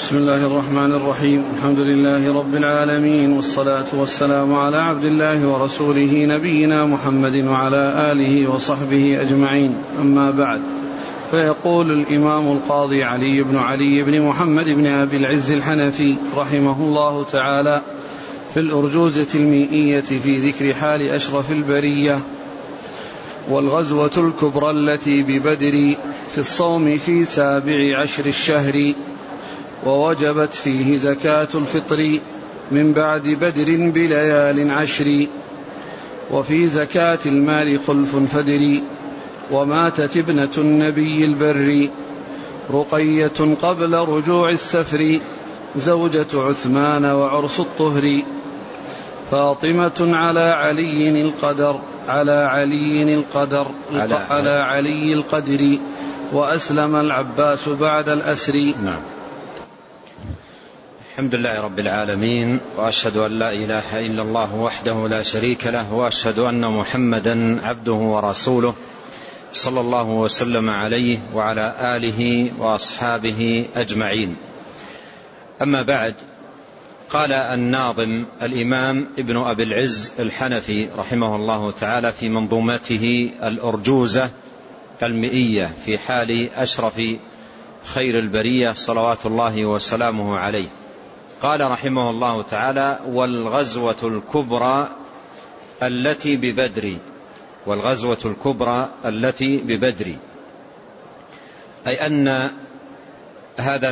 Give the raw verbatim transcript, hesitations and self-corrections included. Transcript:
بسم الله الرحمن الرحيم. الحمد لله رب العالمين، والصلاة والسلام على عبد الله ورسوله نبينا محمد وعلى آله وصحبه أجمعين، أما بعد. فيقول الإمام القاضي علي بن علي بن محمد بن أبي العز الحنفي رحمه الله تعالى في الأرجوزة المئية في ذكر حال أشرف البرية: والغزوة الكبرى التي ببدر في الصوم في سابع عشر الشهر، ووجبت فيه زكاة الفطر من بعد بدر بليال عشر، وفي زكاة المال خلف فدر، وماتت ابنة النبي البر رقية قبل رجوع السفر، زوجة عثمان وعرس الطهر، فاطمة على علي القدر على علي القدر على, على علي القدر، وأسلم العباس بعد الأسر. نعم. الحمد لله رب العالمين، وأشهد أن لا إله إلا الله وحده لا شريك له، وأشهد أن محمدا عبده ورسوله صلى الله وسلم عليه وعلى آله وأصحابه أجمعين. أما بعد، قال الناظم الإمام ابن أبي العز الحنفي رحمه الله تعالى في منظومته الأرجوزة المئية في حال أشرف خير البرية صلوات الله وسلامه عليه، قال رحمه الله تعالى: والغزوة الكبرى التي ببدر والغزوة الكبرى التي ببدر أي أن هذا